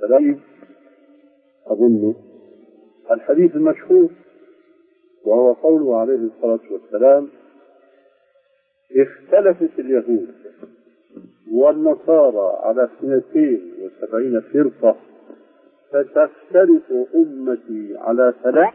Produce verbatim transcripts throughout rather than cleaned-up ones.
والسلام أظن الحديث المشهور، وهو قوله عليه الصلاة والسلام: اختلفت اليهود والنصارى على اثنتين وسبعين فرقة، فتفترق أمتي على ثلاث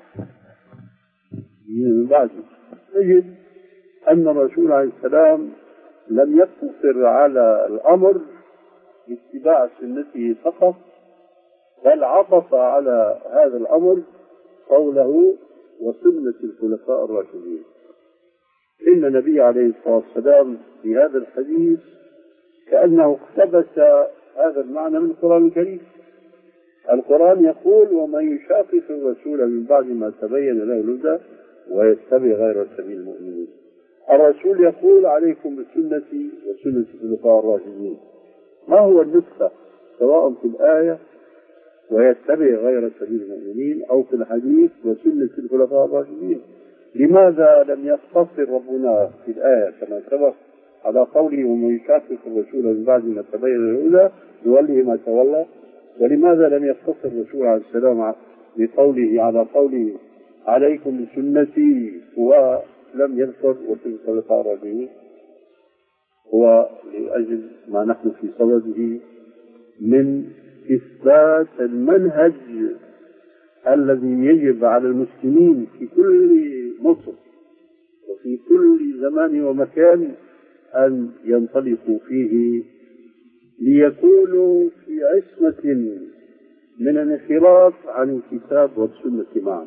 من بعد. نجد أن الرسول عليه السلام لم يقتصر على الأمر باتباع سنته فقط، بل عطف على هذا الأمر قوله: وسنة الخلفاء الراشدين. إن النبي عليه الصلاة والسلام في هذا الحديث كأنه اقتبس هذا المعنى من القرآن الكريم. القرآن يقول: ومن يشاقق الرسول من بعد ما تبين له الهدى ويتبع غير سبيل المؤمنين. الرسول يقول: عليكم بسنتي وسنة الخلفاء الراشدين. ما هو النسخة سواء في الآية ويتبع غير سبيل المؤمنين أو في الحديث وسنة الخلفاء الراشدين؟ لماذا لم يقتصر ربنا في الآية كما سبق على قوله: ومن يشاقق الرسول من بعد ما تبين الهدى يوليه ما تولى؟ ولماذا لم يقتصر الرسول عليه السلام بقوله على قوله: عليكم بسنتي ولم يذكر وسنة الخلفاء الراشدين؟ هو لأجل ما نحن في صدده من إثبات المنهج الذي يجب على المسلمين في كل مصر وفي كل زمان ومكان أن ينطلقوا فيه ليكونوا في عصمة من الانحراف عن الكتاب والسنة معا.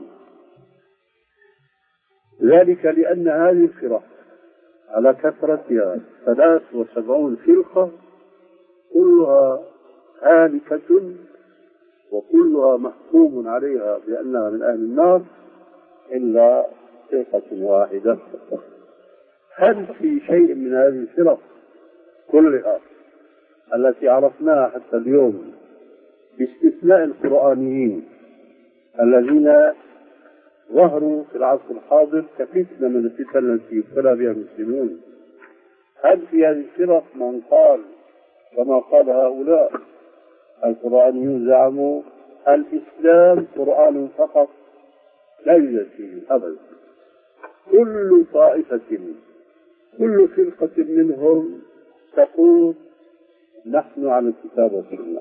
ذلك لأن هذه الفرق على كثرتها ثلاث وسبعون فرقة كلها هالكة وكلها محكوم عليها بأنها من أهل النار إلا فرقة واحدة. هل في شيء من هذه الفرق كلها التي عرفناها حتى اليوم باستثناء القرآنيين الذين ظهروا في العصر الحاضر كفتنة من الفتن التي يبتلى بها المسلمون، هل في هذه الفرق من قال كما قال هؤلاء القرآنيون زعموا الإسلام قرآن فقط؟ لا يوجد فيه أبدا. كل طائفة كل فرقة منهم تقول: نحن على الكتاب والسنة.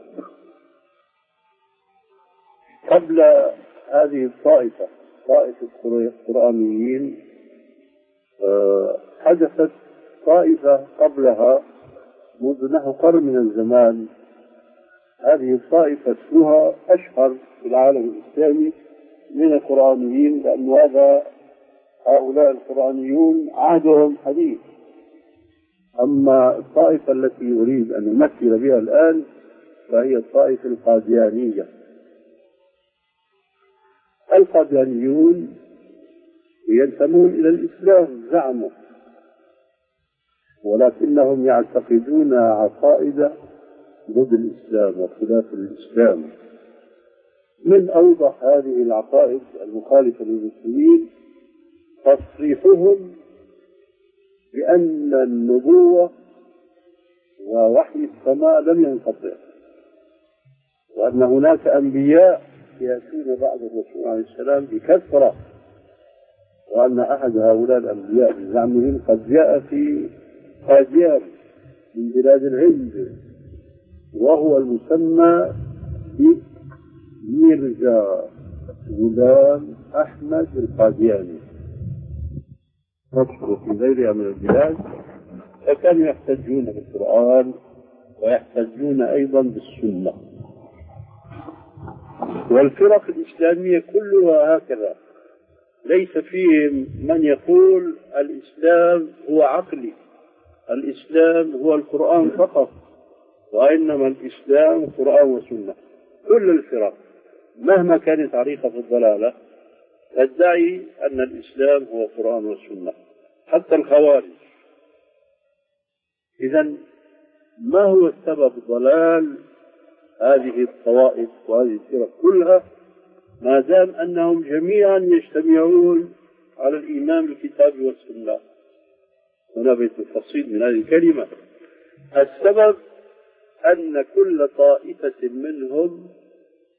قبل هذه الطائفة طائفة القرآنيين حدثت طائفة قبلها منذ نحو قرن من الزمان. هذه الطائفة اسمها أشهر في العالم الإسلامي من القرآنيين، لأن هذا هؤلاء القرآنيون عهدهم حديث. أما الطائفة التي أريد أن نمثل بها الآن فهي الطائفة القاديانية. القاديانيون ينتمون إلى الإسلام زعموا، ولكنهم يعتقدون عقائد ضد الإسلام وخلاف الإسلام. من أوضح هذه العقائد المخالفة للمسلمين تصريحهم بأن النبوة ووحي السماء لم ينقطع، وأن هناك أنبياء يأتون بعد الرسول عليه السلام بكثرة، وأن أحد هؤلاء الأنبياء بزعمهم قد جاء في قاديان من بلاد الهند، وهو المسمى بميرزا غلام أحمد القادياني، نشر في غيرها من البلاد. فكانوا يحتجون بالقرآن ويحتجون أيضا بالسنة. والفرق الإسلامية كلها هكذا، ليس فيهم من يقول الإسلام هو عقلي، الإسلام هو القرآن فقط، وإنما الإسلام قرآن وسنة. كل الفرق مهما كانت عريقة في الضلالة تدعي أن الإسلام هو قرآن وسنة، حتى الخوارج. إذن ما هو السبب ضلال هذه الطوائف وهذه الفرق كلها ما دام أنهم جميعا يجتمعون على الإيمان بالكتاب والسنة؟ هنا بيت التفصيل من هذه الكلمة. السبب أن كل طائفة منهم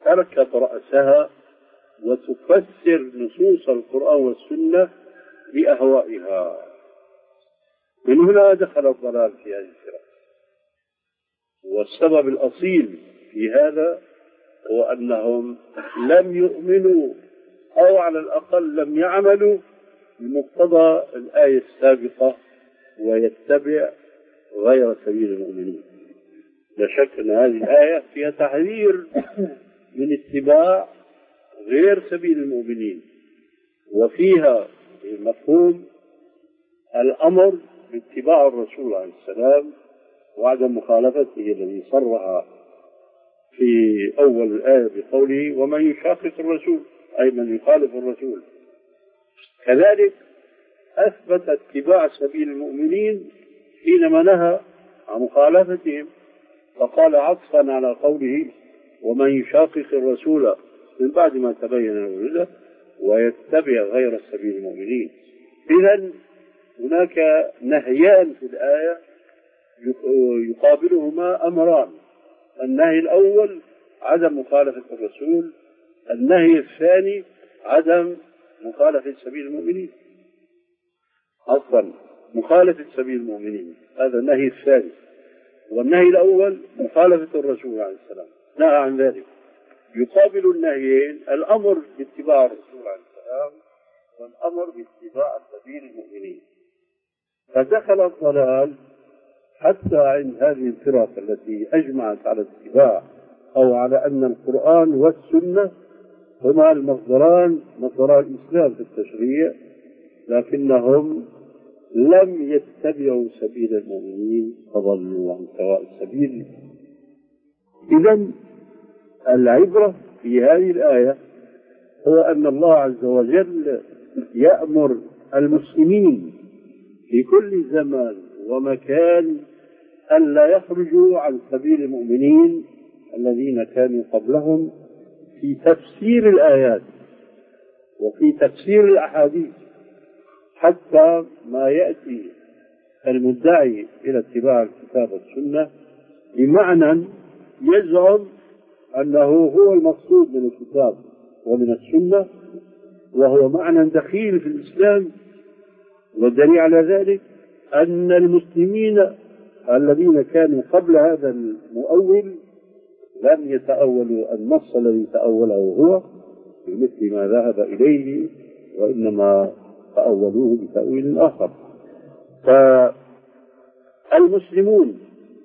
تركب رأسها وتفسر نصوص القرآن والسنة بأهوائها. من هنا دخل الضلال في هذه الفرق. والسبب الأصيل في هذا هو أنهم لم يؤمنوا أو على الأقل لم يعملوا بمقتضى الآية السابقة ويتبع غير سبيل المؤمنين. لا شك أن هذه الآية فيها تحذير من اتباع غير سبيل المؤمنين، وفيها مفهوم الأمر باتباع الرسول عليه السلام وعدم مخالفته الذي صرح في أول الآية بقوله ومن يشاقق الرسول أي من يخالف الرسول. كذلك أثبت اتباع سبيل المؤمنين حينما نهى عن مخالفتهم، فقال عطفا على قوله ومن يشاقق الرسول من بعد ما تبين له الهدى ويتبع غير سبيل المؤمنين. إذن هناك نهيان في الآية يقابلهما أمران: النهي الأول عدم مخالفة الرسول، النهي الثاني عدم مخالفة سبيل المؤمنين. أصلا مخالفة سبيل المؤمنين هذا النهي الثاني، والنهي الأول مخالفة الرسول عليه السلام نهى عن ذلك. يقابل النهيين الأمر باتباع الرسول عليه السلام والأمر باتباع سبيل المؤمنين. فدخل الضلال حتى عند هذه الفرق التي أجمعت على الاتباع أو على أن القرآن والسنة هما المصدران مصدر الإسلام في التشريع، لكنهم لم يتبعوا سبيل المؤمنين فضلوا عن سواء السبيل. إذن العبرة في هذه الآية هو أن الله عز وجل يأمر المسلمين في كل زمان ومكان أن لا يخرجوا عن سبيل المؤمنين الذين كانوا قبلهم في تفسير الآيات وفي تفسير الأحاديث، حتى ما يأتي المدعي إلى اتباع الكتاب والسنة بمعنى يزعم أنه هو المقصود من الكتاب ومن السنة، وهو معنى دخيل في الإسلام. والدليل على ذلك أن المسلمين الذين كانوا قبل هذا المؤول لم يتأولوا النص الذي تأوله هو بمثل ما ذهب إليه، وإنما تأولوه بتأويل آخر. فالمسلمون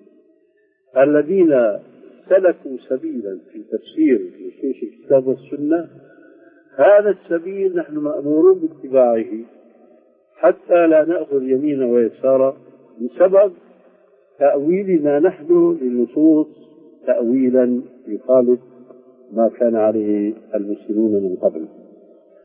الذين سلكوا سبيلا في تفسير نصوص الكتاب والسنة هذا السبيل نحن مأمورون باتباعه حتى لا نأخذ يمينا ويسارا بسبب تأويلنا نحن للنصوص تأويلا يخالف ما كان عليه المسلمون من قبل.